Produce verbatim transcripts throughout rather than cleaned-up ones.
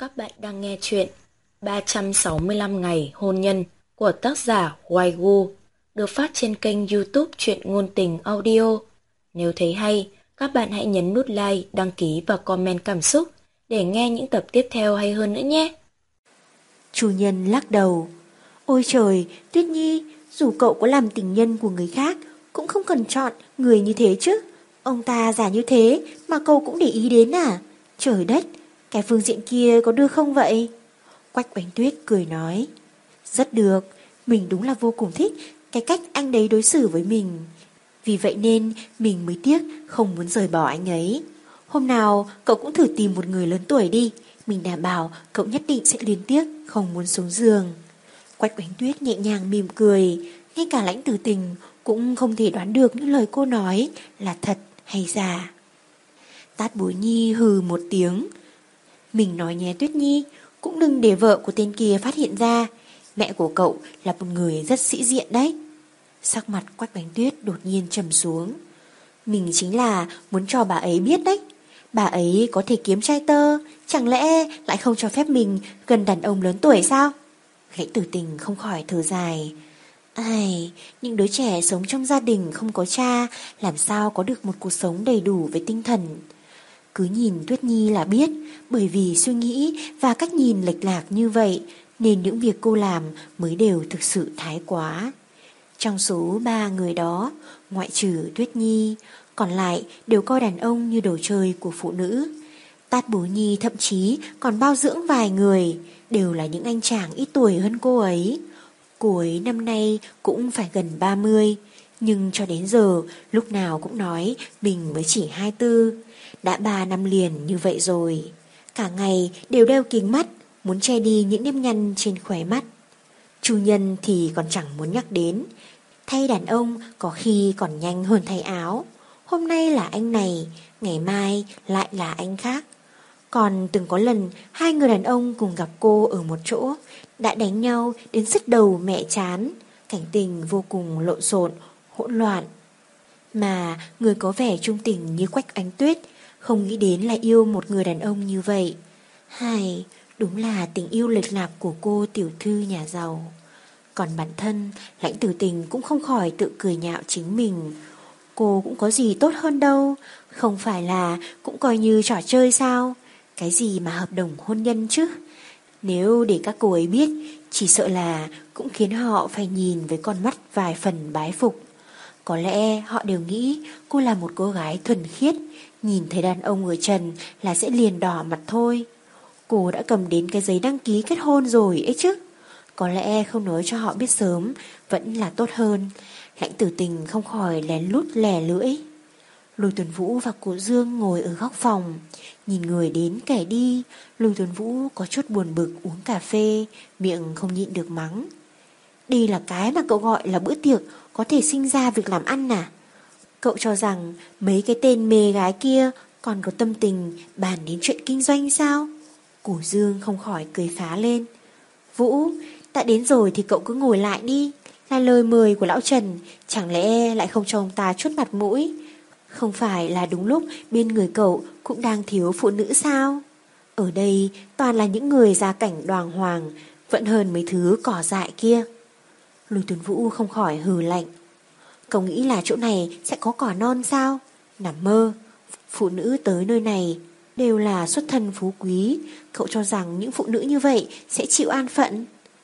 Các bạn đang nghe chuyện ba trăm sáu mươi lăm ngày hôn nhân của tác giả Hoài Gu, được phát trên kênh YouTube Truyện Ngôn Tình Audio. Nếu thấy hay, các bạn hãy nhấn nút like, đăng ký và comment cảm xúc để nghe những tập tiếp theo hay hơn nữa nhé. Chủ nhân lắc đầu. Ôi trời, Tuyết Nhi, dù cậu có làm tình nhân của người khác cũng không cần chọn người như thế chứ. Ông ta già như thế mà cậu cũng để ý đến à? Trời đất, cái phương diện kia có được không vậy? Quách Oánh Tuyết cười nói. Rất được, mình đúng là vô cùng thích cái cách anh đấy đối xử với mình. Vì vậy nên mình mới tiếc không muốn rời bỏ anh ấy. Hôm nào cậu cũng thử tìm một người lớn tuổi đi, mình đảm bảo cậu nhất định sẽ luyến tiếc không muốn xuống giường. Quách Oánh Tuyết nhẹ nhàng mỉm cười, ngay cả Lãnh Tử Tình cũng không thể đoán được những lời cô nói là thật hay giả. Tát Bối Nhi hừ một tiếng. Mình nói nhé Tuyết Nhi, cũng đừng để vợ của tên kia phát hiện ra. Mẹ của cậu là một người rất sĩ diện đấy. Sắc mặt Quách Oánh Tuyết đột nhiên trầm xuống. Mình chính là muốn cho bà ấy biết đấy. Bà ấy có thể kiếm trai tơ, chẳng lẽ lại không cho phép mình gần đàn ông lớn tuổi sao? Lãnh Tử Tình không khỏi thở dài. Ai, những đứa trẻ sống trong gia đình không có cha làm sao có được một cuộc sống đầy đủ về tinh thần. Cứ nhìn Tuyết Nhi là biết, bởi vì suy nghĩ và cách nhìn lệch lạc như vậy nên những việc cô làm mới đều thực sự thái quá. Trong số ba người đó, ngoại trừ Tuyết Nhi, còn lại đều coi đàn ông như đồ chơi của phụ nữ. Tát Bối Nhi thậm chí còn bao dưỡng vài người, đều là những anh chàng ít tuổi hơn cô ấy. Cô ấy năm nay cũng phải gần ba mươi, nhưng cho đến giờ lúc nào cũng nói mình mới chỉ hai mươi tư. Đã ba năm liền như vậy rồi. Cả ngày đều đeo kính mắt, muốn che đi những nếp nhăn trên khóe mắt. Chủ nhân thì còn chẳng muốn nhắc đến. Thay đàn ông có khi còn nhanh hơn thay áo. Hôm nay là anh này, ngày mai lại là anh khác. Còn từng có lần hai người đàn ông cùng gặp cô ở một chỗ, đã đánh nhau đến sứt đầu mẹ chán. Cảnh tình vô cùng lộn xộn, hỗn loạn. Mà người có vẻ trung tình như Quách Oánh Tuyết không nghĩ đến là yêu một người đàn ông như vậy. Hay, đúng là tình yêu lệch lạc của cô tiểu thư nhà giàu. Còn bản thân, Lãnh Tử Tình cũng không khỏi tự cười nhạo chính mình. Cô cũng có gì tốt hơn đâu, không phải là cũng coi như trò chơi sao? Cái gì mà hợp đồng hôn nhân chứ? Nếu để các cô ấy biết, chỉ sợ là cũng khiến họ phải nhìn với con mắt vài phần bái phục. Có lẽ họ đều nghĩ cô là một cô gái thuần khiết, nhìn thấy đàn ông ở trần là sẽ liền đỏ mặt thôi. Cô đã cầm đến cái giấy đăng ký kết hôn rồi ấy chứ. Có lẽ không nói cho họ biết sớm vẫn là tốt hơn. Lãnh Tử Tình không khỏi lén lút lè lưỡi. Lôi Tuấn Vũ và Cụ Dương ngồi ở góc phòng, nhìn người đến kẻ đi. Lôi Tuấn Vũ có chút buồn bực uống cà phê, miệng không nhịn được mắng. Đây là cái mà cậu gọi là bữa tiệc có thể sinh ra việc làm ăn à? Cậu cho rằng mấy cái tên mê gái kia còn có tâm tình bàn đến chuyện kinh doanh sao? Cụ Dương không khỏi cười phá lên. Vũ, đã đến rồi thì cậu cứ ngồi lại đi. Là lời mời của lão Trần, chẳng lẽ lại không cho ông ta chút mặt mũi? Không phải là đúng lúc bên người cậu cũng đang thiếu phụ nữ sao? Ở đây toàn là những người gia cảnh đoàng hoàng, vẫn hơn mấy thứ cỏ dại kia. Lôi Tuấn Vũ không khỏi hừ lạnh. Cậu nghĩ là chỗ này sẽ có cỏ non sao? Nằm mơ. Phụ nữ tới nơi này đều là xuất thân phú quý. Cậu cho rằng những phụ nữ như vậy sẽ chịu an phận?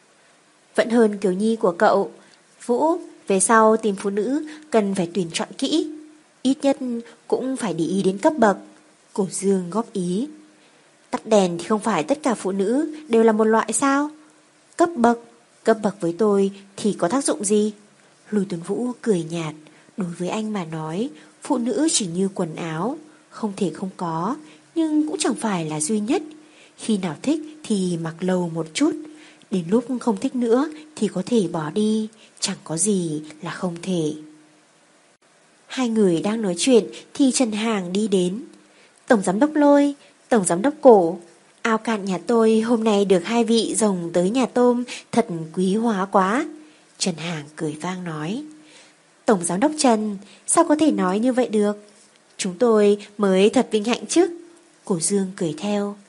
Vẫn hơn Kiều Nhi của cậu. Vũ, về sau tìm phụ nữ cần phải tuyển chọn kỹ, ít nhất cũng phải để ý đến cấp bậc. Cổ Dương góp ý. Tắt đèn thì không phải tất cả phụ nữ đều là một loại sao? Cấp bậc, cấp bậc với tôi thì có tác dụng gì? Lôi Tuấn Vũ cười nhạt. Đối với anh mà nói, phụ nữ chỉ như quần áo, không thể không có, nhưng cũng chẳng phải là duy nhất. Khi nào thích thì mặc lâu một chút, đến lúc không thích nữa thì có thể bỏ đi, chẳng có gì là không thể. Hai người đang nói chuyện thì Trần Hàng đi đến. Tổng giám đốc Lôi, tổng giám đốc Cổ, ao cạn nhà tôi hôm nay được hai vị rồng tới nhà tôm, thật quý hóa quá. Trần Hàng cười vang nói. Tổng giám đốc Trần, sao có thể nói như vậy được? Chúng tôi mới thật vinh hạnh chứ. Cổ Dương cười theo.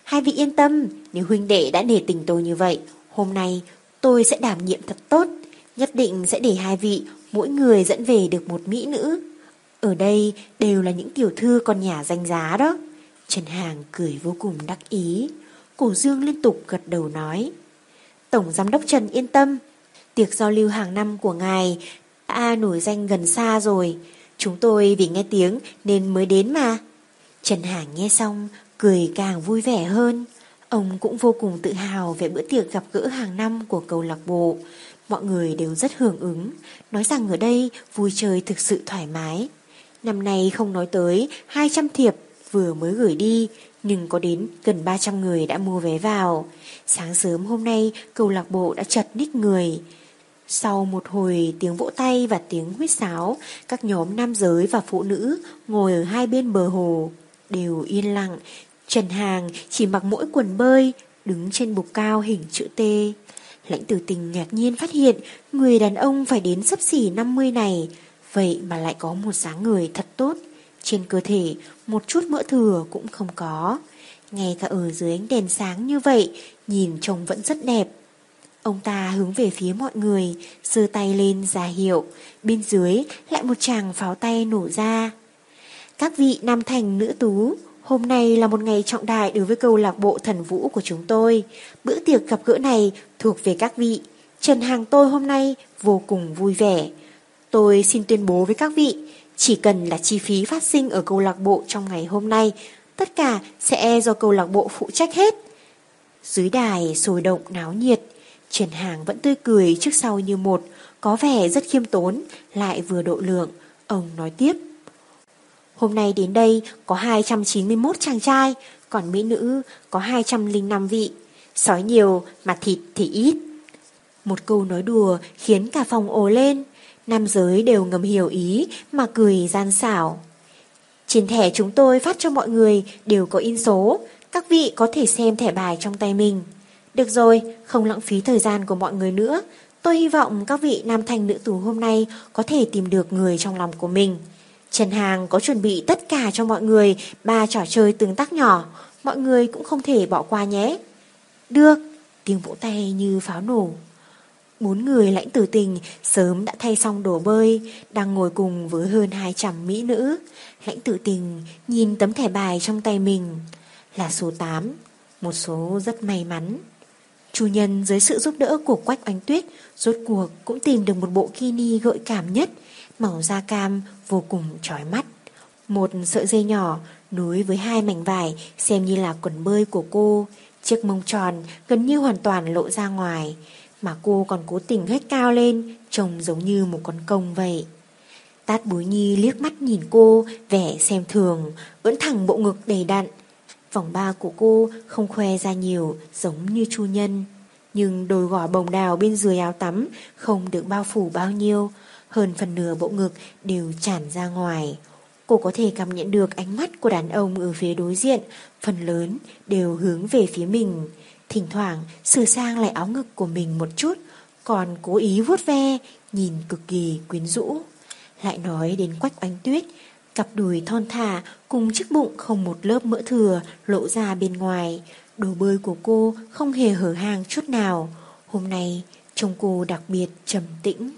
Hai vị yên tâm, nếu huynh đệ đã nể tình tôi như vậy, hôm nay tôi sẽ đảm nhiệm thật tốt, nhất định sẽ để hai vị mỗi người dẫn về được một mỹ nữ. Ở đây đều là những tiểu thư con nhà danh giá đó. Trần Hàng cười vô cùng đắc ý. Cổ Dương liên tục gật đầu nói: Tổng giám đốc Trần yên tâm, tiệc giao lưu hàng năm của ngài đã nổi danh gần xa rồi. Chúng tôi vì nghe tiếng nên mới đến mà. Trần Hàng nghe xong cười càng vui vẻ hơn. Ông cũng vô cùng tự hào về bữa tiệc gặp gỡ hàng năm của câu lạc bộ. Mọi người đều rất hưởng ứng, nói rằng ở đây vui chơi thực sự thoải mái. Năm nay không nói tới hai trăm thiệp vừa mới gửi đi, nhưng có đến gần ba trăm người đã mua vé vào. Sáng sớm hôm nay câu lạc bộ đã chật ních người. Sau một hồi tiếng vỗ tay và tiếng huýt sáo, các nhóm nam giới và phụ nữ ngồi ở hai bên bờ hồ đều yên lặng. Trần Hàng chỉ mặc mỗi quần bơi, đứng trên bục cao hình chữ T. Lãnh Tử Tình ngạc nhiên phát hiện người đàn ông phải đến xấp xỉ năm mươi này, vậy mà lại có một dáng người thật tốt. Trên cơ thể một chút mỡ thừa cũng không có. Ngay cả ở dưới ánh đèn sáng như vậy, nhìn trông vẫn rất đẹp. Ông ta hướng về phía mọi người, giơ tay lên ra hiệu. Bên dưới lại một tràng pháo tay nổ ra. Các vị nam thành nữ tú, hôm nay là một ngày trọng đại đối với câu lạc bộ thần vũ của chúng tôi. Bữa tiệc gặp gỡ này thuộc về các vị. Trần Hàng tôi hôm nay vô cùng vui vẻ. Tôi xin tuyên bố với các vị, chỉ cần là chi phí phát sinh ở câu lạc bộ trong ngày hôm nay, tất cả sẽ do câu lạc bộ phụ trách hết. Dưới đài sôi động náo nhiệt. Trần Hàng vẫn tươi cười trước sau như một, có vẻ rất khiêm tốn, lại vừa độ lượng. Ông nói tiếp: Hôm nay đến đây có hai trăm chín mươi mốt chàng trai, còn mỹ nữ có hai trăm lẻ năm vị. Sói nhiều mà thịt thì ít. Một câu nói đùa khiến cả phòng ồ lên. Nam giới đều ngầm hiểu ý mà cười gian xảo. Trên thẻ chúng tôi phát cho mọi người đều có in số, các vị có thể xem thẻ bài trong tay mình. Được rồi, không lãng phí thời gian của mọi người nữa. Tôi hy vọng các vị nam thanh nữ tú hôm nay có thể tìm được người trong lòng của mình. Trần Hàng có chuẩn bị tất cả cho mọi người ba trò chơi tương tác nhỏ, mọi người cũng không thể bỏ qua nhé. Được, tiếng vỗ tay như pháo nổ. Bốn người Lãnh Tử Tình sớm đã thay xong đồ bơi, đang ngồi cùng với hơn hai trăm mỹ nữ. Lãnh Tử Tình nhìn tấm thẻ bài trong tay mình. Là số tám, một số rất may mắn. Chủ nhân dưới sự giúp đỡ của Quách Oanh Tuyết rốt cuộc cũng tìm được một bộ kini gợi cảm nhất, màu da cam vô cùng chói mắt. Một sợi dây nhỏ nối với hai mảnh vải xem như là quần bơi của cô. Chiếc mông tròn gần như hoàn toàn lộ ra ngoài, mà cô còn cố tình hét cao lên, trông giống như một con công vậy. Tát Bối Nhi liếc mắt nhìn cô, vẻ xem thường, ưỡn thẳng bộ ngực đầy đặn. Vòng ba của cô không khoe ra nhiều giống như Chu Nhân, nhưng đôi gò bồng đào bên dưới áo tắm không được bao phủ bao nhiêu, hơn phần nửa bộ ngực đều tràn ra ngoài. Cô có thể cảm nhận được ánh mắt của đàn ông ở phía đối diện, phần lớn đều hướng về phía mình. Thỉnh thoảng sửa sang lại áo ngực của mình một chút, còn cố ý vuốt ve, nhìn cực kỳ quyến rũ. Lại nói đến Quách Oanh Tuyết, cặp đùi thon thả cùng chiếc bụng không một lớp mỡ thừa lộ ra bên ngoài. Đồ bơi của cô không hề hở hang chút nào. Hôm nay trông cô đặc biệt trầm tĩnh.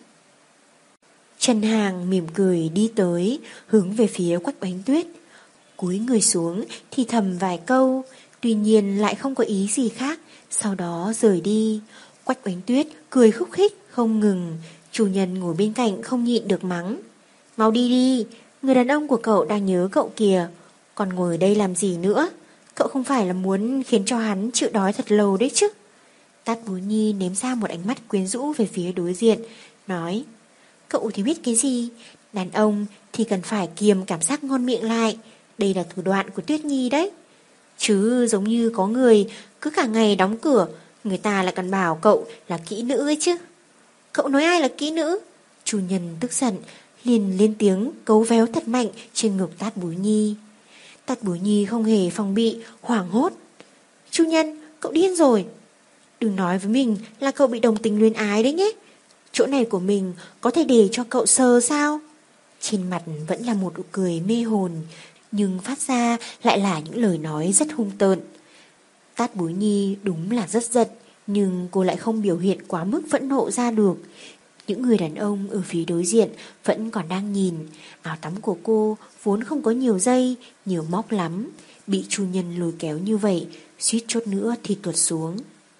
Trần Hàng mỉm cười đi tới, hướng về phía Quách Oanh Tuyết. Cúi người xuống thì thầm vài câu, tuy nhiên lại không có ý gì khác, sau đó rời đi. Quách Oanh Tuyết cười khúc khích không ngừng. Chủ nhân ngồi bên cạnh không nhịn được mắng: Mau đi đi, người đàn ông của cậu đang nhớ cậu kìa, còn ngồi đây làm gì nữa? Cậu không phải là muốn khiến cho hắn chịu đói thật lâu đấy chứ? Tát Bối Nhi ném ra một ánh mắt quyến rũ về phía đối diện, nói: Cậu thì biết cái gì? Đàn ông thì cần phải kiềm cảm giác ngon miệng lại. Đây là thủ đoạn của Tuyết Nhi đấy. Chứ giống như có người cứ cả ngày đóng cửa, người ta lại còn bảo cậu là kỹ nữ ấy chứ. Cậu nói ai là kỹ nữ? Chủ nhân tức giận, liền lên tiếng cấu véo thật mạnh trên ngực Tát Bối Nhi. Tát Bối Nhi không hề phòng bị, hoảng hốt. Chủ nhân, cậu điên rồi. Đừng nói với mình là cậu bị đồng tình luyến ái đấy nhé. Chỗ này của mình có thể để cho cậu sờ sao? Trên mặt vẫn là một nụ cười mê hồn, nhưng phát ra lại là những lời nói rất hung tợn. Tát Bối Nhi đúng là rất giận, nhưng cô lại không biểu hiện quá mức phẫn nộ ra được. Những người đàn ông ở phía đối diện vẫn còn đang nhìn. Áo tắm của cô vốn không có nhiều dây, nhiều móc lắm, bị chủ nhân lôi kéo như vậy, suýt chút nữa thì tuột xuống.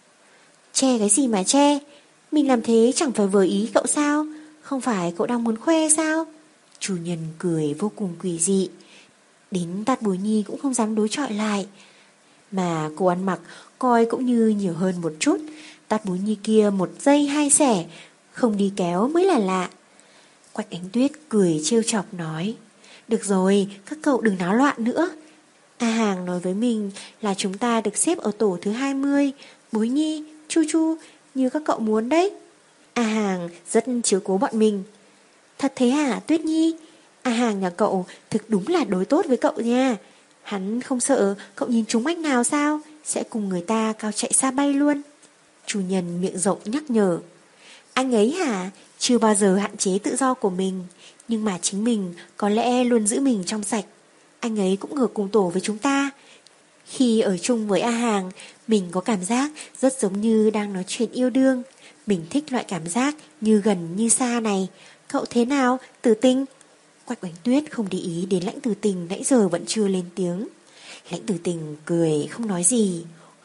Che cái gì mà che? Mình làm thế chẳng phải vừa ý cậu sao? Không phải cậu đang muốn khoe sao? Chủ nhân cười vô cùng quỷ dị. Đến Tát Bối Nhi cũng không dám đối chọi lại. Mà cô ăn mặc coi cũng như nhiều hơn một chút. Tát Bối Nhi kia một giây hai xẻ, không đi kéo mới là lạ. Quách Ánh Tuyết cười trêu chọc nói: Được rồi, các cậu đừng náo loạn nữa. A Hàng nói với mình là chúng ta được xếp ở tổ thứ hai mươi. Bối Nhi, Chu Chu, như các cậu muốn đấy. A Hàng rất chiếu cố bọn mình. Thật thế hả Tuyết Nhi? A Hàng nhà cậu thực đúng là đối tốt với cậu nha. Hắn không sợ cậu nhìn trúng ách nào sao? Sẽ cùng người ta cao chạy xa bay luôn. Chủ nhân miệng rộng nhắc nhở. Anh ấy hả? Chưa bao giờ hạn chế tự do của mình, nhưng mà chính mình có lẽ luôn giữ mình trong sạch. Anh ấy cũng ở cùng tổ với chúng ta. Khi ở chung với A Hàng, mình có cảm giác rất giống như đang nói chuyện yêu đương. Mình thích loại cảm giác như gần như xa này. Cậu thế nào, Tử Tình? Quách Oánh Tuyết không để ý đến Lãnh Tử Tình nãy giờ vẫn chưa lên tiếng. Lãnh Tử Tình cười không nói gì.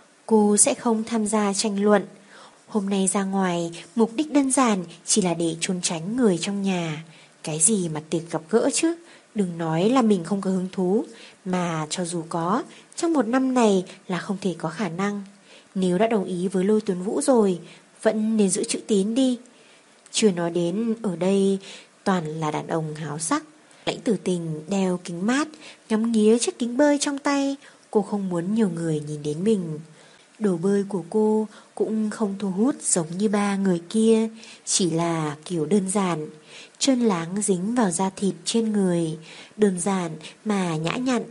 Cô sẽ không tham gia tranh luận. Hôm nay ra ngoài, mục đích đơn giản chỉ là để trốn tránh người trong nhà. Cái gì mà tiệc gặp gỡ chứ? Đừng nói là mình không có hứng thú, mà cho dù có, trong một năm này là không thể có khả năng. Nếu đã đồng ý với Lôi Tuấn Vũ rồi, vẫn nên giữ chữ tín đi. Chưa nói đến ở đây toàn là đàn ông háo sắc. Lãnh Tử Tình đeo kính mát, ngắm nghía chiếc kính bơi trong tay. Cô không muốn nhiều người nhìn đến mình. Đồ bơi của cô cũng không thu hút giống như ba người kia, chỉ là kiểu đơn giản, trơn láng dính vào da thịt trên người, đơn giản mà nhã nhặn.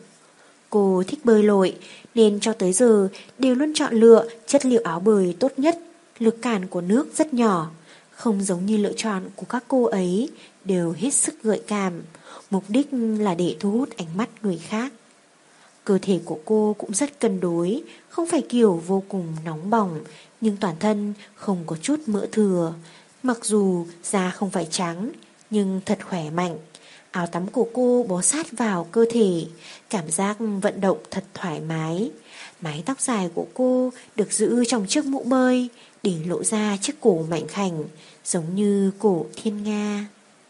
Cô thích bơi lội nên cho tới giờ đều luôn chọn lựa chất liệu áo bơi tốt nhất. Lực cản của nước rất nhỏ, không giống như lựa chọn của các cô ấy, đều hết sức gợi cảm, mục đích là để thu hút ánh mắt người khác. Cơ thể của cô cũng rất cân đối, không phải kiểu vô cùng nóng bỏng, nhưng toàn thân không có chút mỡ thừa. Mặc dù da không phải trắng, nhưng thật khỏe mạnh. Áo tắm của cô bó sát vào cơ thể, cảm giác vận động thật thoải mái. Mái tóc dài của cô được giữ trong chiếc mũ bơi, để lộ ra chiếc cổ mảnh khảnh, giống như cổ thiên nga.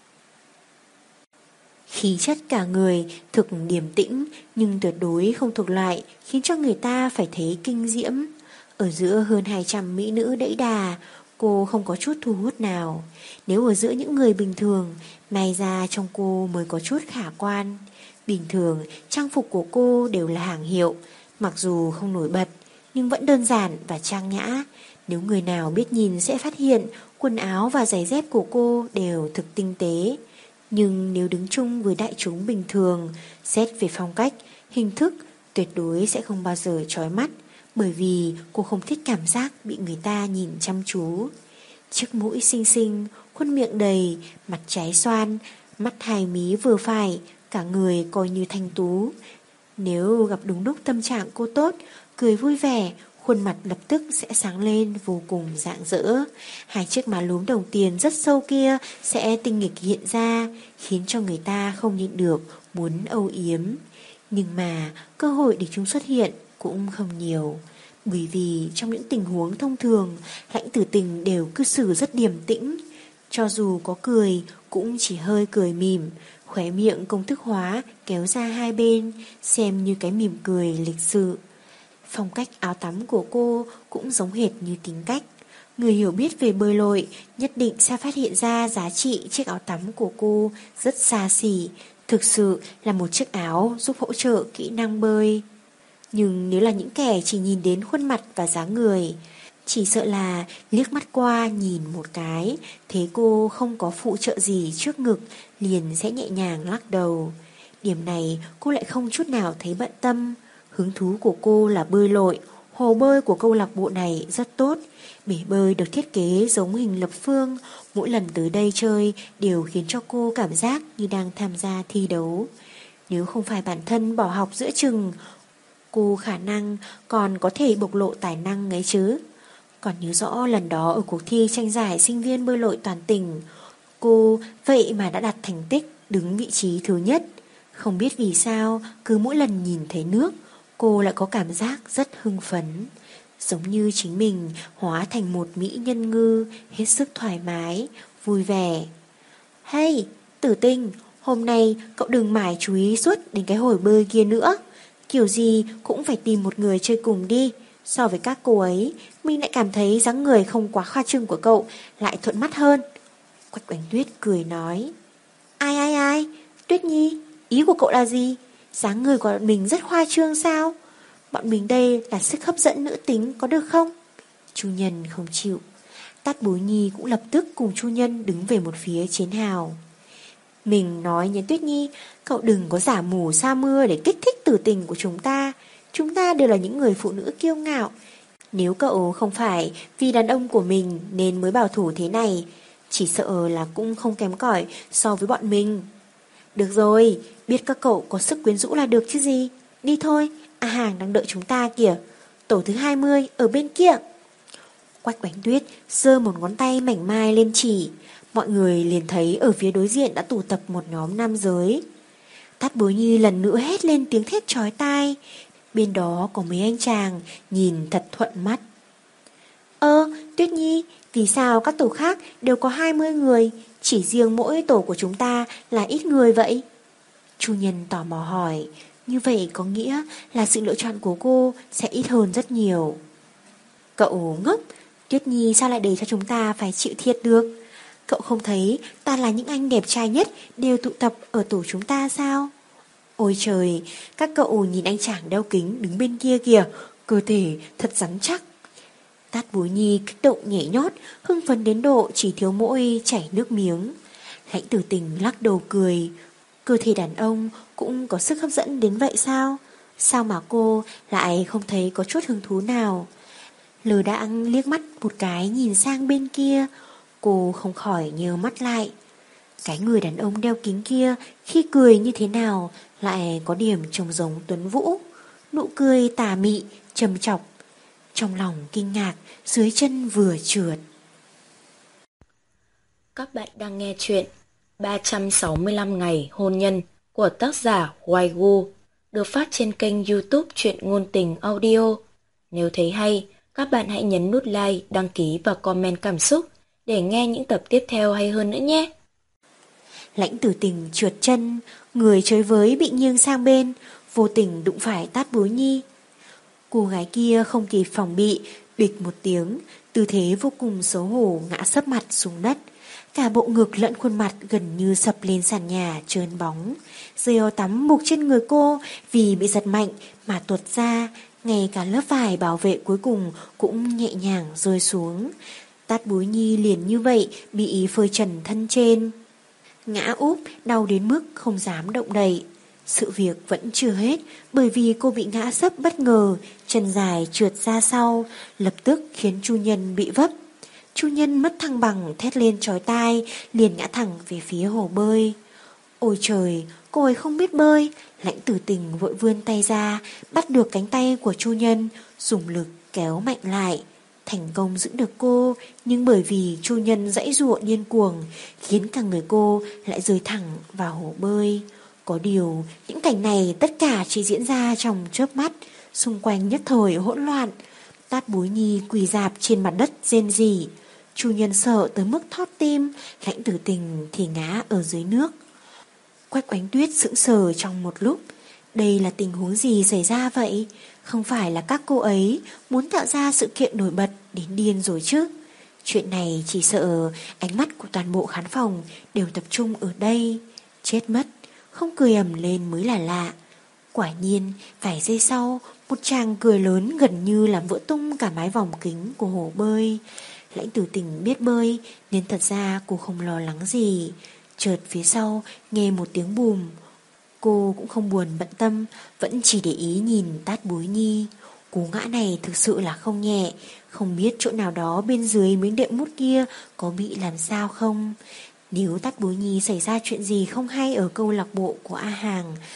Khí chất cả người thực điềm tĩnh, nhưng tuyệt đối không thuộc loại khiến cho người ta phải thấy kinh diễm. Ở giữa hơn hai trăm mỹ nữ đẫy đà, cô không có chút thu hút nào. Nếu ở giữa những người bình thường, may ra trong cô mới có chút khả quan. Bình thường, trang phục của cô đều là hàng hiệu, mặc dù không nổi bật, nhưng vẫn đơn giản và trang nhã. Nếu người nào biết nhìn sẽ phát hiện quần áo và giày dép của cô đều thực tinh tế. Nhưng nếu đứng chung với đại chúng bình thường, xét về phong cách, hình thức, tuyệt đối sẽ không bao giờ chói mắt, bởi vì cô không thích cảm giác bị người ta nhìn chăm chú. Chiếc mũi xinh xinh, khuôn miệng đầy, mặt trái xoan, mắt hai mí vừa phải, cả người coi như thanh tú. Nếu gặp đúng lúc tâm trạng cô tốt, cười vui vẻ, khuôn mặt lập tức sẽ sáng lên vô cùng rạng rỡ. Hai chiếc má lúm đồng tiền rất sâu kia sẽ tinh nghịch hiện ra, khiến cho người ta không nhịn được muốn âu yếm. Nhưng mà cơ hội để chúng xuất hiện cũng không nhiều, bởi vì trong những tình huống thông thường, Lãnh Tử Tình đều cư xử rất điềm tĩnh. Cho dù có cười cũng chỉ hơi cười mỉm, khóe miệng công thức hóa kéo ra hai bên, xem như cái mỉm cười lịch sự. Phong cách áo tắm của cô cũng giống hệt như tính cách. Người hiểu biết về bơi lội nhất định sẽ phát hiện ra giá trị chiếc áo tắm của cô rất xa xỉ, thực sự là một chiếc áo giúp hỗ trợ kỹ năng bơi. Nhưng nếu là những kẻ chỉ nhìn đến khuôn mặt và dáng người, chỉ sợ là liếc mắt qua nhìn một cái, thấy cô không có phụ trợ gì trước ngực, liền sẽ nhẹ nhàng lắc đầu. Điểm này cô lại không chút nào thấy bận tâm. Hứng thú của cô là bơi lội. Hồ bơi của câu lạc bộ này rất tốt. Bể bơi được thiết kế giống hình lập phương. Mỗi lần tới đây chơi đều khiến cho cô cảm giác như đang tham gia thi đấu. Nếu không phải bản thân bỏ học giữa chừng, Cô khả năng còn có thể bộc lộ tài năng ấy chứ. Còn nhớ rõ lần đó ở cuộc thi tranh giải sinh viên bơi lội toàn tỉnh, cô vậy mà đã đạt thành tích đứng vị trí thứ nhất. Không biết vì sao, cứ mỗi lần nhìn thấy nước, cô lại có cảm giác rất hưng phấn. Giống như chính mình hóa thành một mỹ nhân ngư, hết sức thoải mái, vui vẻ. Hey, Tử Tinh, hôm nay cậu đừng mải chú ý suốt đến cái hồ bơi kia nữa. Kiểu gì cũng phải tìm một người chơi cùng đi. So với các cô ấy, mình lại cảm thấy dáng người không quá khoa trương của cậu lại thuận mắt hơn. Quách Oánh Tuyết cười nói. Ai ai ai, Tuyết Nhi, ý của cậu là gì? Dáng người của bọn mình rất khoa trương sao? Bọn mình đây là sức hấp dẫn nữ tính có được không? Chu Nhân không chịu. Tát Bối Nhi cũng lập tức cùng Chu Nhân đứng về một phía chiến hào. Mình nói nhé Tuyết Nhi, cậu đừng có giả mù sa mưa để kích thích tử tình của chúng ta. Chúng ta đều là những người phụ nữ kiêu ngạo. Nếu cậu không phải vì đàn ông của mình nên mới bảo thủ thế này, chỉ sợ là cũng không kém cỏi so với bọn mình. Được rồi, biết các cậu có sức quyến rũ là được chứ gì. Đi thôi, A Hàng đang đợi chúng ta kìa. Tổ thứ hai mươi ở bên kia. Quách Oánh Tuyết giơ một ngón tay mảnh mai lên chỉ. Mọi người liền thấy ở phía đối diện đã tụ tập một nhóm nam giới. Tát Bối Nhi lần nữa hét lên tiếng thét chói tai. Bên đó có mấy anh chàng nhìn thật thuận mắt. Ơ, Tuyết Nhi, vì sao các tổ khác đều có hai mươi người, chỉ riêng mỗi tổ của chúng ta là ít người vậy? Chu Nhân tò mò hỏi. Như vậy có nghĩa là sự lựa chọn của cô sẽ ít hơn rất nhiều. Cậu ngốc, Tuyết Nhi sao lại để cho chúng ta phải chịu thiệt được? Cậu không thấy ta là những anh đẹp trai nhất đều tụ tập ở tổ chúng ta sao? Ôi trời, các cậu nhìn anh chàng đeo kính đứng bên kia kìa, cơ thể thật rắn chắc. Tát Bối Nhi kích động nhảy nhót, hưng phấn đến độ chỉ thiếu mỗi chảy nước miếng. Lãnh Tử Tình lắc đầu cười. Cơ thể đàn ông cũng có sức hấp dẫn đến vậy sao? Sao mà cô lại không thấy có chút hứng thú nào? Lờ đãng liếc mắt một cái nhìn sang bên kia, cô không khỏi nhớ mắt lại. Cái người đàn ông đeo kính kia khi cười như thế nào lại có điểm trông giống Tuấn Vũ. Nụ cười tà mị, trầm chọc. Trong lòng kinh ngạc, dưới chân vừa trượt. Các bạn đang nghe chuyện ba trăm sáu mươi lăm ngày hôn nhân của tác giả Hoài Gu, được phát trên kênh YouTube Truyện Ngôn Tình Audio. Nếu thấy hay, các bạn hãy nhấn nút like, đăng ký và comment cảm xúc để nghe những tập tiếp theo hay hơn nữa nhé. Lãnh Tử Tình trượt chân, người chơi với bị nghiêng sang bên, vô tình đụng phải Tát Bối Nhi. Cô gái kia không kịp phòng bị, bịch một tiếng, tư thế vô cùng xấu hổ ngã sấp mặt xuống đất. Cả bộ ngực lẫn khuôn mặt gần như sập lên sàn nhà trơn bóng. Dây áo tắm buộc trên người cô vì bị giật mạnh mà tuột ra, ngay cả lớp vải bảo vệ cuối cùng cũng nhẹ nhàng rơi xuống. Tát Bối Nhi liền như vậy bị phơi trần thân trên. Ngã úp, đau đến mức không dám động đậy. Sự việc vẫn chưa hết, bởi vì cô bị ngã sấp bất ngờ, chân dài trượt ra sau, lập tức khiến Chu Nhân bị vấp. Chu Nhân mất thăng bằng, thét lên chói tai, liền ngã thẳng về phía hồ bơi. Ôi trời, cô ấy không biết bơi. Lãnh Tử Tình vội vươn tay ra, bắt được cánh tay của Chu Nhân, dùng lực kéo mạnh lại. Thành công giữ được cô, nhưng bởi vì Chu Nhân giãy giụa điên cuồng, khiến cả người cô lại rơi thẳng vào hồ bơi. Có điều, những cảnh này tất cả chỉ diễn ra trong chớp mắt, xung quanh nhất thời hỗn loạn. Tát Bối Nhi quỳ rạp trên mặt đất rên rỉ. Chu Nhân sợ tới mức thót tim, Lãnh Tử Tình thì ngã ở dưới nước. Quách Oánh Tuyết sững sờ trong một lúc. Đây là tình huống gì xảy ra vậy? Không phải là các cô ấy muốn tạo ra sự kiện nổi bật đến điên rồi chứ? Chuyện này chỉ sợ ánh mắt của toàn bộ khán phòng đều tập trung ở đây. Chết mất, không cười ầm lên mới là lạ. Quả nhiên, vài giây sau, một chàng cười lớn gần như làm vỡ tung cả mái vòng kính của hồ bơi. Lãnh Tử Tình biết bơi nên thật ra cô không lo lắng gì. Chợt phía sau nghe một tiếng bùm. Cô cũng không buồn bận tâm, vẫn chỉ để ý nhìn Tát Bối Nhi. Cú ngã này thực sự là không nhẹ, không biết chỗ nào đó bên dưới miếng đệm mút kia có bị làm sao không. Nếu Tát Bối Nhi xảy ra chuyện gì không hay ở câu lạc bộ của A Hàng,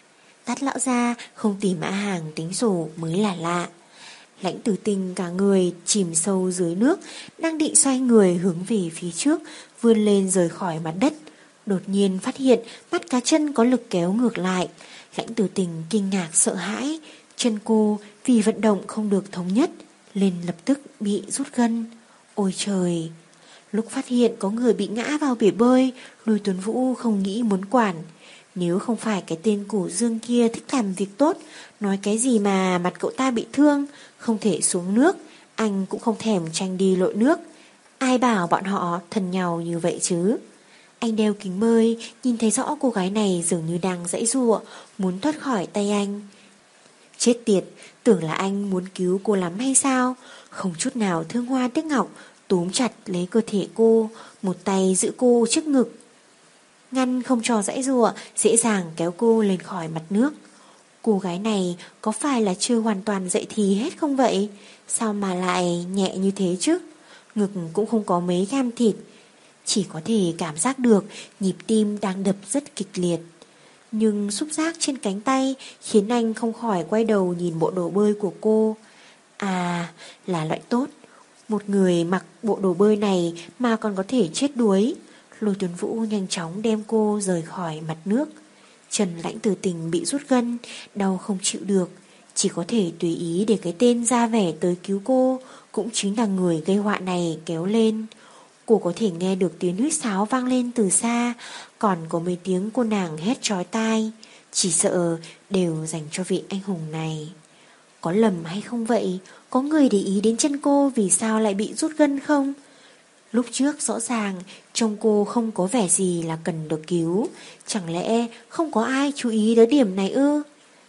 Tát lão gia không tìm A Hàng tính sổ mới là lạ. Lãnh Tử Tình cả người chìm sâu dưới nước, đang định xoay người hướng về phía trước, vươn lên rời khỏi mặt đất. Đột nhiên phát hiện mắt cá chân có lực kéo ngược lại. Lãnh Tử Tình kinh ngạc sợ hãi, chân cô vì vận động không được thống nhất nên lập tức bị rút gân. Ôi trời! Lúc phát hiện có người bị ngã vào bể bơi, Lôi Tuấn Vũ không nghĩ muốn quản. Nếu không phải cái tên Cổ Dương kia thích làm việc tốt, nói cái gì mà mặt cậu ta bị thương, không thể xuống nước, anh cũng không thèm tranh đi lội nước. Ai bảo bọn họ thân nhau như vậy chứ? Anh đeo kính bơi, nhìn thấy rõ cô gái này dường như đang giãy giụa, muốn thoát khỏi tay anh. Chết tiệt, tưởng là anh muốn cứu cô lắm hay sao? Không chút nào thương hoa tiếc ngọc, túm chặt lấy cơ thể cô, một tay giữ cô trước ngực, ngăn không cho giãy giụa, dễ dàng kéo cô lên khỏi mặt nước. Cô gái này có phải là chưa hoàn toàn dậy thì hết không vậy? Sao mà lại nhẹ như thế chứ? Ngực cũng không có mấy gam thịt, chỉ có thể cảm giác được nhịp tim đang đập rất kịch liệt. Nhưng xúc giác trên cánh tay khiến anh không khỏi quay đầu nhìn bộ đồ bơi của cô. À, là loại tốt. Một người mặc bộ đồ bơi này mà còn có thể chết đuối. Lôi Tuấn Vũ nhanh chóng đem cô rời khỏi mặt nước. Trần Lãnh Tử Tình bị rút gân, đau không chịu được, chỉ có thể tùy ý để cái tên ra vẻ tới cứu cô, cũng chính là người gây họa này kéo lên. Cô có thể nghe được tiếng huýt sáo vang lên từ xa, còn có mấy tiếng cô nàng hét chói tai, chỉ sợ đều dành cho vị anh hùng này. Có lầm hay không vậy? Có người để ý đến chân cô vì sao lại bị rút gân không? Lúc trước rõ ràng trông cô không có vẻ gì là cần được cứu, chẳng lẽ không có ai chú ý đến điểm này ư?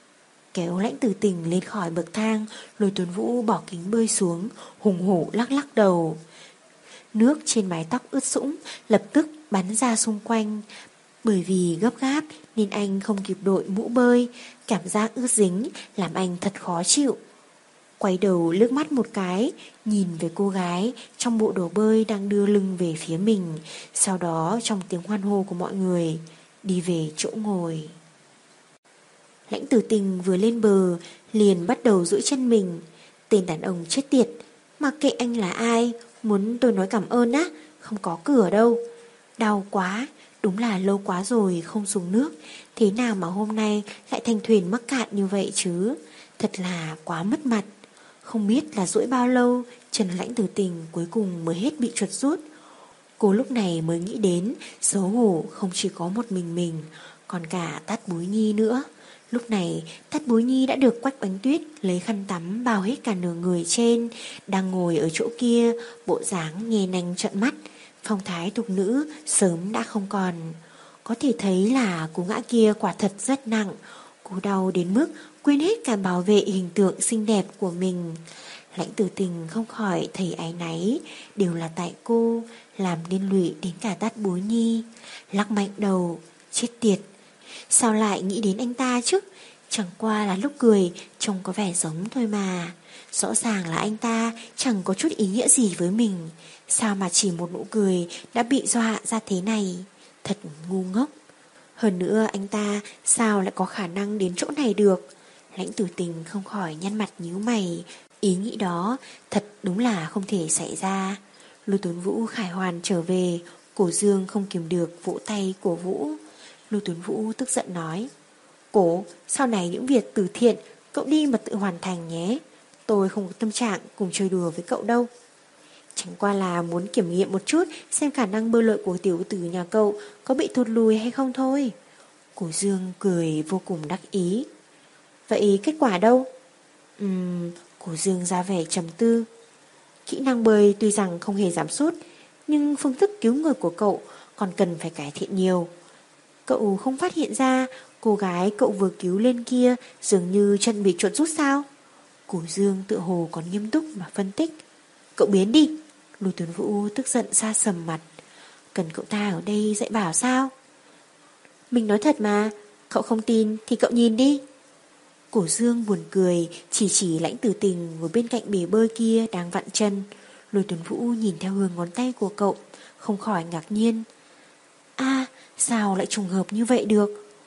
Kéo Lãnh Tử Tình lên khỏi bậc thang, Lôi Tuấn Vũ bỏ kính bơi xuống, hùng hổ lắc lắc đầu. Nước trên mái tóc ướt sũng lập tức bắn ra xung quanh. Bởi vì gấp gáp nên anh không kịp đội mũ bơi, cảm giác ướt dính làm anh thật khó chịu. Quay đầu liếc mắt một cái, nhìn về cô gái trong bộ đồ bơi đang đưa lưng về phía mình, sau đó trong tiếng hoan hô của mọi người đi về chỗ ngồi. Lãnh Tử Tình vừa lên bờ liền bắt đầu duỗi chân mình. Tên đàn ông chết tiệt, mặc kệ anh là ai, muốn tôi nói cảm ơn á, không có cửa đâu. Đau quá, đúng là lâu quá rồi không xuống nước, thế nào mà hôm nay lại thành thuyền mắc cạn như vậy chứ? Thật là quá mất mặt. Không biết là duỗi bao lâu, Trần Lãnh Tử Tình cuối cùng mới hết bị chuột rút. Cô lúc này mới nghĩ đến xấu hổ không chỉ có một mình mình, còn cả Tát Bối Nhi nữa. Lúc này Tát Bối Nhi đã được Quách Oánh Tuyết lấy khăn tắm bao hết cả nửa người trên, đang ngồi ở chỗ kia, bộ dáng nhe nanh trợn mắt, phong thái tục nữ sớm đã không còn. Có thể thấy là cú ngã kia quả thật rất nặng. Cô đau đến mức quên hết cả bảo vệ hình tượng xinh đẹp của mình. Lãnh Tử Tình không khỏi thấy áy náy, đều là tại cô làm liên lụy đến cả Tát Bối Nhi. Lắc mạnh đầu, chết tiệt, sao lại nghĩ đến anh ta chứ? Chẳng qua là lúc cười trông có vẻ giống thôi mà. Rõ ràng là anh ta chẳng có chút ý nghĩa gì với mình, sao mà chỉ một nụ cười đã bị dọa ra thế này? Thật ngu ngốc. Hơn nữa anh ta sao lại có khả năng đến chỗ này được? Lãnh Tử Tình không khỏi nhăn mặt nhíu mày. Ý nghĩ đó thật đúng là không thể xảy ra. Lưu Tuấn Vũ khải hoàn trở về, Cổ Dương không kiềm được vỗ tay cổ vũ. Lưu Tuấn Vũ tức giận nói: Cổ, sau này những việc từ thiện cậu đi mà tự hoàn thành nhé. Tôi không có tâm trạng cùng chơi đùa với cậu đâu. Chẳng qua là muốn kiểm nghiệm một chút xem khả năng bơi lội của tiểu tử nhà cậu có bị thụt lùi hay không thôi. Cổ Dương cười vô cùng đắc ý. Vậy kết quả đâu? Ừm, Cổ Dương ra vẻ trầm tư. Kỹ năng bơi tuy rằng không hề giảm sút, nhưng phương thức cứu người của cậu còn cần phải cải thiện nhiều. Cậu không phát hiện ra cô gái cậu vừa cứu lên kia dường như chân bị chuột rút sao? Cổ Dương tựa hồ còn nghiêm túc mà phân tích. Cậu biến đi. Lưu Tuấn Vũ tức giận sa sầm mặt. Cần cậu ta ở đây dạy bảo sao? Mình nói thật mà, cậu không tin thì cậu nhìn đi. Cổ Dương buồn cười, chỉ chỉ Lãnh Tử Tình ngồi bên cạnh bể bơi kia đang vặn chân. Lôi Tuấn Vũ nhìn theo hướng ngón tay của cậu, không khỏi ngạc nhiên. À, sao lại trùng hợp như vậy được?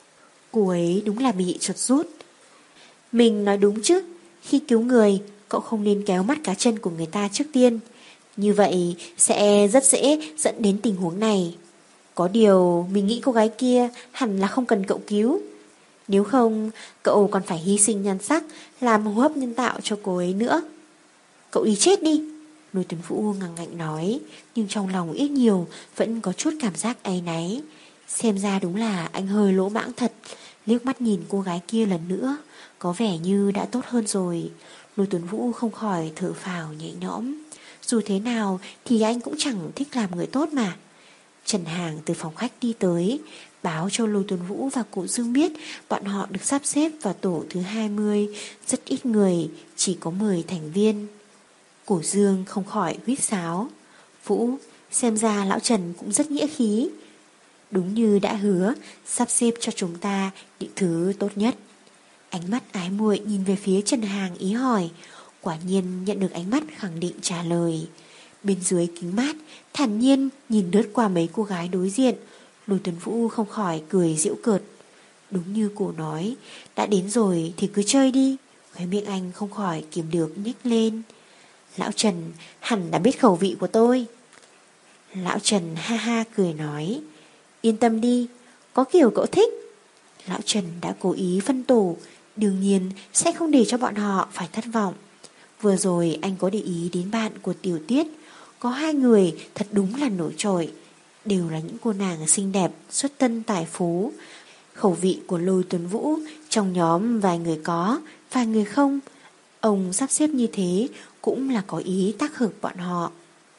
Cô ấy đúng là bị chuột rút. Mình nói đúng chứ, khi cứu người, cậu không nên kéo mắt cá chân của người ta trước tiên. Như vậy sẽ rất dễ dẫn đến tình huống này. Có điều mình nghĩ cô gái kia hẳn là không cần cậu cứu. Nếu không, cậu còn phải hy sinh nhan sắc, làm hô hấp nhân tạo cho cô ấy nữa. Cậu đi chết đi, Lôi Tuấn Vũ ngằng ngạnh nói, nhưng trong lòng ít nhiều vẫn có chút cảm giác áy náy. Xem ra đúng là anh hơi lỗ mãng thật. Liếc mắt nhìn cô gái kia lần nữa, có vẻ như đã tốt hơn rồi. Lôi Tuấn Vũ không khỏi thở phào nhẹ nhõm. Dù thế nào thì anh cũng chẳng thích làm người tốt mà. Trần Hàng từ phòng khách đi tới, báo cho Lôi Tuấn Vũ và Cụ Dương biết bọn họ được sắp xếp vào tổ thứ hai mươi, rất ít người, chỉ có mười thành viên. Cổ Dương không khỏi huýt sáo. Vũ, xem ra lão Trần cũng rất nghĩa khí. Đúng như đã hứa, sắp xếp cho chúng ta những thứ tốt nhất. Ánh mắt ái muội nhìn về phía Trần Hàng ý hỏi. Quả nhiên nhận được ánh mắt khẳng định trả lời. Bên dưới kính mát, thản nhiên nhìn lướt qua mấy cô gái đối diện. Lôi Tuấn Vũ không khỏi cười giễu cợt. Đúng như cô nói, đã đến rồi thì cứ chơi đi. Khóe miệng anh không khỏi kiềm được nhếch lên. Lão Trần hẳn đã biết khẩu vị của tôi. Lão Trần ha ha cười nói, yên tâm đi, có kiểu cậu thích. Lão Trần đã cố ý phân tổ, đương nhiên sẽ không để cho bọn họ phải thất vọng. Vừa rồi anh có để ý đến bạn của Tiểu Tuyết, có hai người thật đúng là nổi trội, đều là những cô nàng xinh đẹp, xuất thân tài phú. Khẩu vị của Lôi Tuấn Vũ trong nhóm vài người có, vài người không. Ông sắp xếp như thế cũng là có ý tác hợp bọn họ.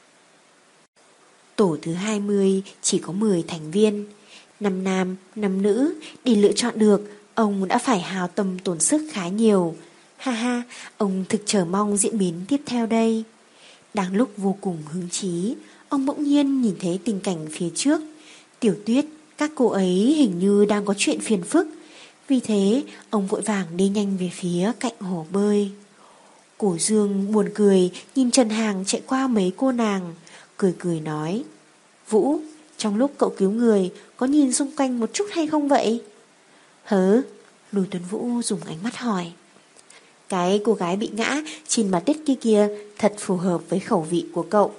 Tổ thứ hai mươi chỉ có mười thành viên, năm nam, năm nữ. Để lựa chọn được, ông đã phải hao tâm tổn sức khá nhiều. Ha ha, ông thực chờ mong diễn biến tiếp theo đây. Đang lúc vô cùng hứng chí, ông bỗng nhiên nhìn thấy tình cảnh phía trước. Tiểu Tuyết, các cô ấy hình như đang có chuyện phiền phức. Vì thế, ông vội vàng đi nhanh về phía cạnh hồ bơi. Cổ Dương buồn cười nhìn Trần Hàng chạy qua mấy cô nàng, cười cười nói, Vũ, trong lúc cậu cứu người có nhìn xung quanh một chút hay không vậy? Hớ? Lôi Tuấn Vũ dùng ánh mắt hỏi. Cái cô gái bị ngã trên mặt đất kia kia thật phù hợp với khẩu vị của cậu.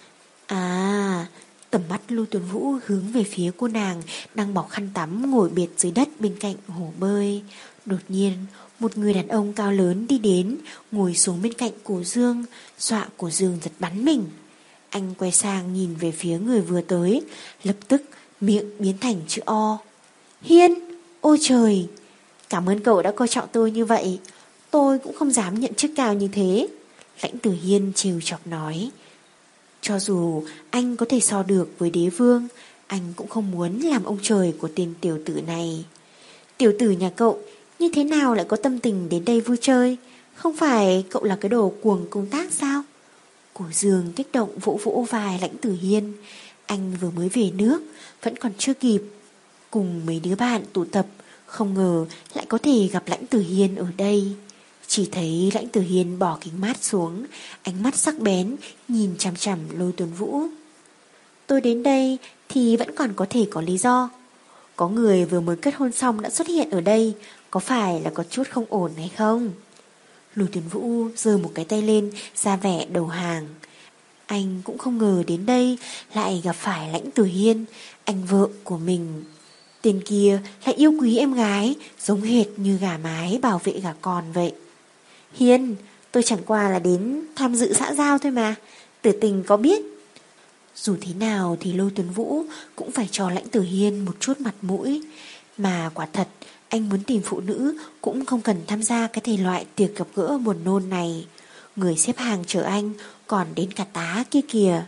À, tầm mắt Lôi Tuấn Vũ hướng về phía cô nàng đang bọc khăn tắm ngồi bệt dưới đất bên cạnh hồ bơi. Đột nhiên, một người đàn ông cao lớn đi đến, ngồi xuống bên cạnh Cổ Dương, dọa Cổ Dương giật bắn mình. Anh quay sang nhìn về phía người vừa tới, lập tức miệng biến thành chữ O. Hiên, ôi trời, cảm ơn cậu đã coi trọng tôi như vậy. Tôi cũng không dám nhận chức cao như thế. Lãnh Tử Hiên trêu chọc nói. Cho dù anh có thể so được với đế vương, anh cũng không muốn làm ông trời của tên tiểu tử này. Tiểu tử nhà cậu như thế nào lại có tâm tình đến đây vui chơi? Không phải cậu là cái đồ cuồng công tác sao? Cổ Dương kích động vỗ vỗ vai Lãnh Tử Hiên. Anh vừa mới về nước, vẫn còn chưa kịp cùng mấy đứa bạn tụ tập, không ngờ lại có thể gặp Lãnh Tử Hiên ở đây. Chỉ thấy Lãnh Tử Hiên bỏ kính mát xuống, ánh mắt sắc bén nhìn chằm chằm Lôi Tuấn Vũ. Tôi đến đây thì vẫn còn có thể có lý do. Có người vừa mới kết hôn xong đã xuất hiện ở đây, có phải là có chút không ổn hay không? Lôi Tuấn Vũ giơ một cái tay lên, ra vẻ đầu hàng. Anh cũng không ngờ đến đây lại gặp phải Lãnh Tử Hiên, anh vợ của mình. Tên kia lại yêu quý em gái, giống hệt như gà mái bảo vệ gà con vậy. Hiên, tôi chẳng qua là đến tham dự xã giao thôi mà, Tử Tình có biết. Dù thế nào thì Lôi Tuấn Vũ cũng phải cho Lãnh Tử Hiên một chút mặt mũi. Mà quả thật, anh muốn tìm phụ nữ cũng không cần tham gia cái thể loại tiệc gặp gỡ buồn nôn này. Người xếp hàng chờ anh còn đến cả tá kia kìa.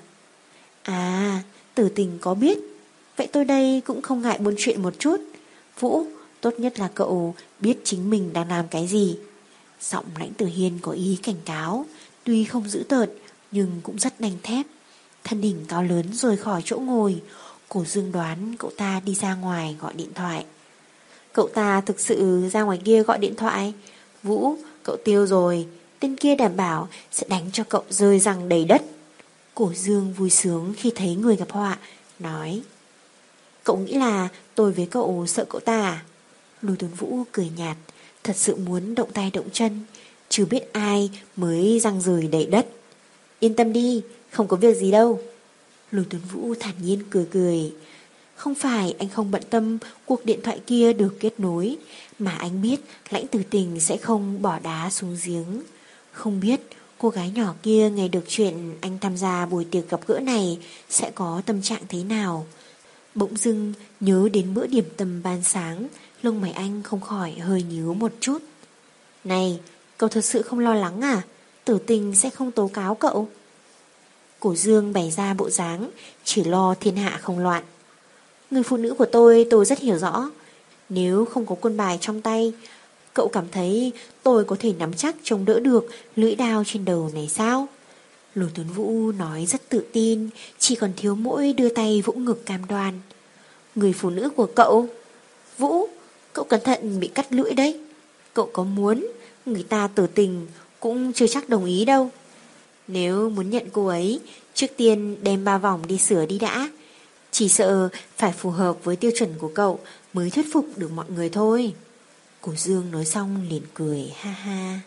À, Tử Tình có biết. Vậy tôi đây cũng không ngại buôn chuyện một chút. Vũ, tốt nhất là cậu biết chính mình đang làm cái gì. Giọng Lãnh Tử Hiên có ý cảnh cáo, tuy không dữ tợn nhưng cũng rất đanh thép. Thân hình cao lớn rời khỏi chỗ ngồi. Cổ Dương đoán cậu ta đi ra ngoài gọi điện thoại. Cậu ta thực sự ra ngoài kia gọi điện thoại. Vũ, cậu tiêu rồi, tên kia đảm bảo sẽ đánh cho cậu rơi răng đầy đất. Cổ Dương vui sướng khi thấy người gặp họa, nói. Cậu nghĩ là tôi với cậu sợ cậu ta à? Lưu Tuấn Vũ cười nhạt, thật sự muốn động tay động chân, chưa biết ai mới răng rời đầy đất. Yên tâm đi, không có việc gì đâu. Lưu Tuấn Vũ thản nhiên cười cười. Không phải anh không bận tâm cuộc điện thoại kia được kết nối, mà anh biết Lãnh Tử Tình sẽ không bỏ đá xuống giếng. Không biết cô gái nhỏ kia nghe được chuyện anh tham gia buổi tiệc gặp gỡ này sẽ có tâm trạng thế nào. Bỗng dưng nhớ đến bữa điểm tâm ban sáng, lông mày anh không khỏi hơi nhíu một chút. Này, cậu thật sự không lo lắng à? Tử Tình sẽ không tố cáo cậu? Cổ Dương bày ra bộ dáng chỉ lo thiên hạ không loạn. Người phụ nữ của tôi tôi rất hiểu rõ. Nếu không có quân bài trong tay, cậu cảm thấy tôi có thể nắm chắc chống đỡ được lưỡi đao trên đầu này sao? Lô Tuấn Vũ nói rất tự tin, chỉ còn thiếu mỗi đưa tay vỗ ngực cam đoan. Người phụ nữ của cậu? Vũ, cậu cẩn thận bị cắt lưỡi đấy. Cậu có muốn người ta Tử Tình cũng chưa chắc đồng ý đâu. Nếu muốn nhận cô ấy, trước tiên đem ba vòng đi sửa đi đã. Chỉ sợ phải phù hợp với tiêu chuẩn của cậu mới thuyết phục được mọi người thôi. Cổ Dương nói xong liền cười ha ha.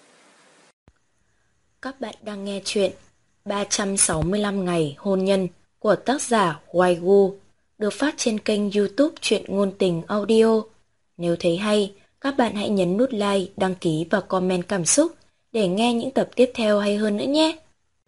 Các bạn đang nghe chuyện ba trăm sáu mươi lăm ngày hôn nhân của tác giả Hoài Gu, được phát trên kênh YouTube Truyện Ngôn Tình Audio. Nếu thấy hay, các bạn hãy nhấn nút like, đăng ký và comment cảm xúc để nghe những tập tiếp theo hay hơn nữa nhé.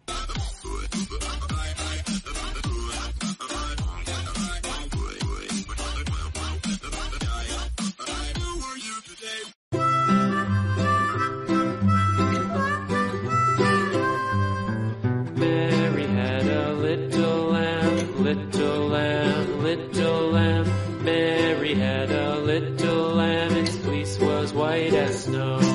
Mary had a little lamb, little lamb, little lamb. Mary had a little lamb, its fleece was white as snow.